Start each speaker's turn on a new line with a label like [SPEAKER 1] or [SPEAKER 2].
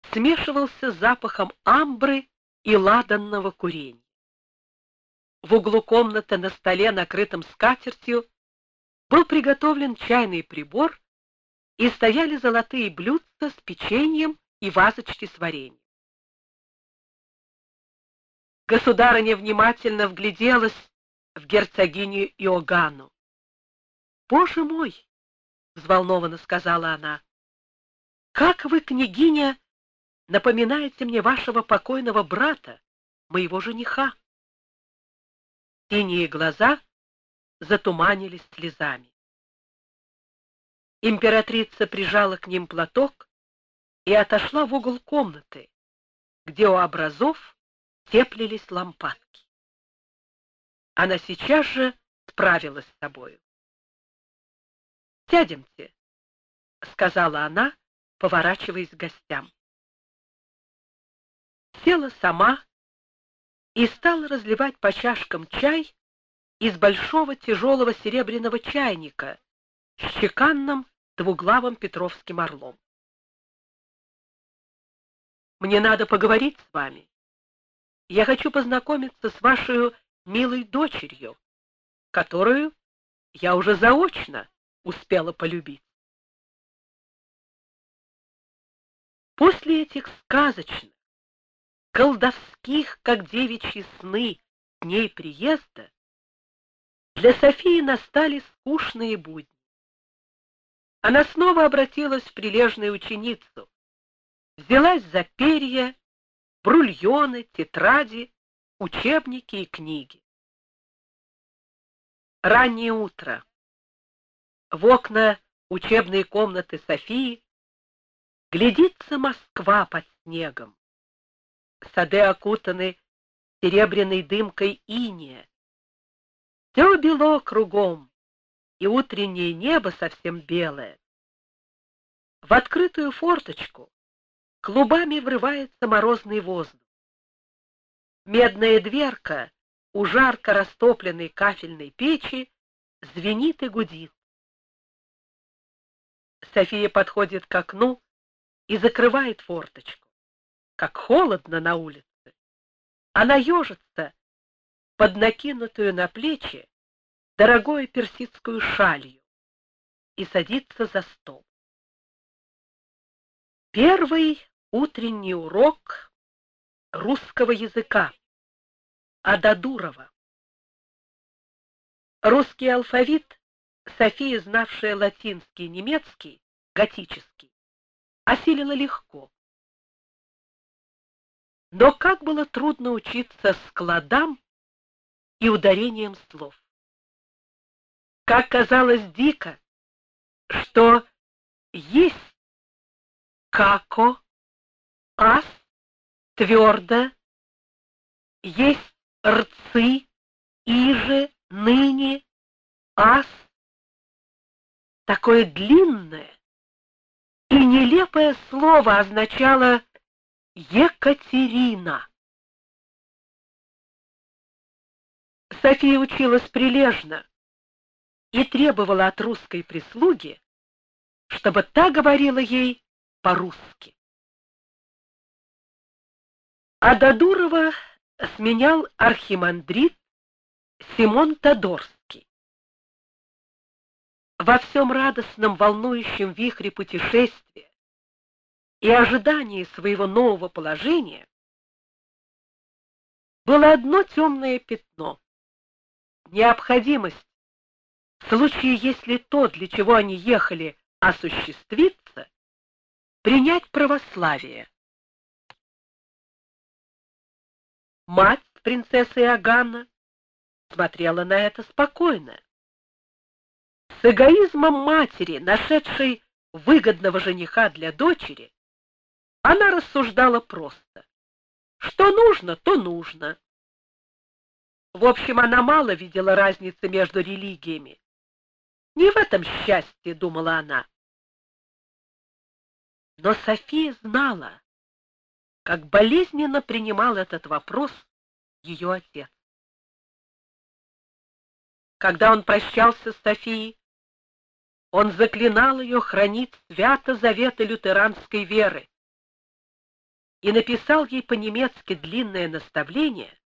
[SPEAKER 1] смешивался с запахом амбры и ладанного курения. В углу комнаты на столе, накрытом скатертью, был приготовлен чайный прибор и стояли золотые блюдца с печеньем и вазочки с вареньем. Государыня внимательно вгляделась в герцогиню Иоганну. «Боже мой!» — взволнованно сказала она. «Как вы, княгиня, напоминаете мне вашего покойного брата, моего жениха!» Синие глаза затуманились слезами. Императрица прижала к ним платок и отошла в угол комнаты, где у образов теплились лампадки. Она сейчас же справилась с собою. «Сядемте», — сказала она, поворачиваясь к гостям. Села сама и стала разливать по чашкам чай из большого тяжелого серебряного чайника с чеканным двуглавым петровским орлом. «Мне надо поговорить с вами. Я хочу познакомиться с вашей милой дочерью, которую я уже заочно успела полюбить». После этих сказочных, колдовских, как девичьи сны, дней приезда, для Софии настали скучные будни. Она снова обратилась в прилежную ученицу, взялась за перья, брульоны, тетради, учебники и книги. Раннее утро. В окна учебной комнаты Софии глядится Москва под снегом. Сады окутаны серебряной дымкой инея. Все бело кругом, и утреннее небо совсем белое. В открытую форточку клубами врывается морозный воздух. Медная дверка у жарко растопленной кафельной печи звенит и гудит. София подходит к окну и закрывает форточку. Как холодно на улице. Она ежится под накинутую на плечи дорогую персидскую шалью и садится за стол. Первый утренний урок русского языка Ададурова. Русский алфавит София, знавшая латинский и немецкий, готический, осилила легко. Но как было трудно учиться складам и ударением слов. Как казалось дико, что есть како, ас, твердо, есть рцы, иже, ныне, ас. Такое длинное и нелепое слово означало Екатерина. София училась прилежно и требовала от русской прислуги, чтобы та говорила ей по-русски. Ададурова сменял архимандрит Симон Тодорский. Во всем радостном, волнующем вихре путешествия и ожидании своего нового положения было одно темное пятно — необходимость, в случае, если то, для чего они ехали, осуществится, принять православие. Мать принцессы Иоганна смотрела на это спокойно. С эгоизмом матери, нашедшей выгодного жениха для дочери, она рассуждала просто. Что нужно, то нужно. В общем, она мало видела разницы между религиями. Не в этом счастье, думала она. Но София знала, как болезненно принимал этот вопрос ее отец. Когда он прощался с Софией, он заклинал ее хранить свято заветы лютеранской веры, и написал ей по-немецки длинное наставление,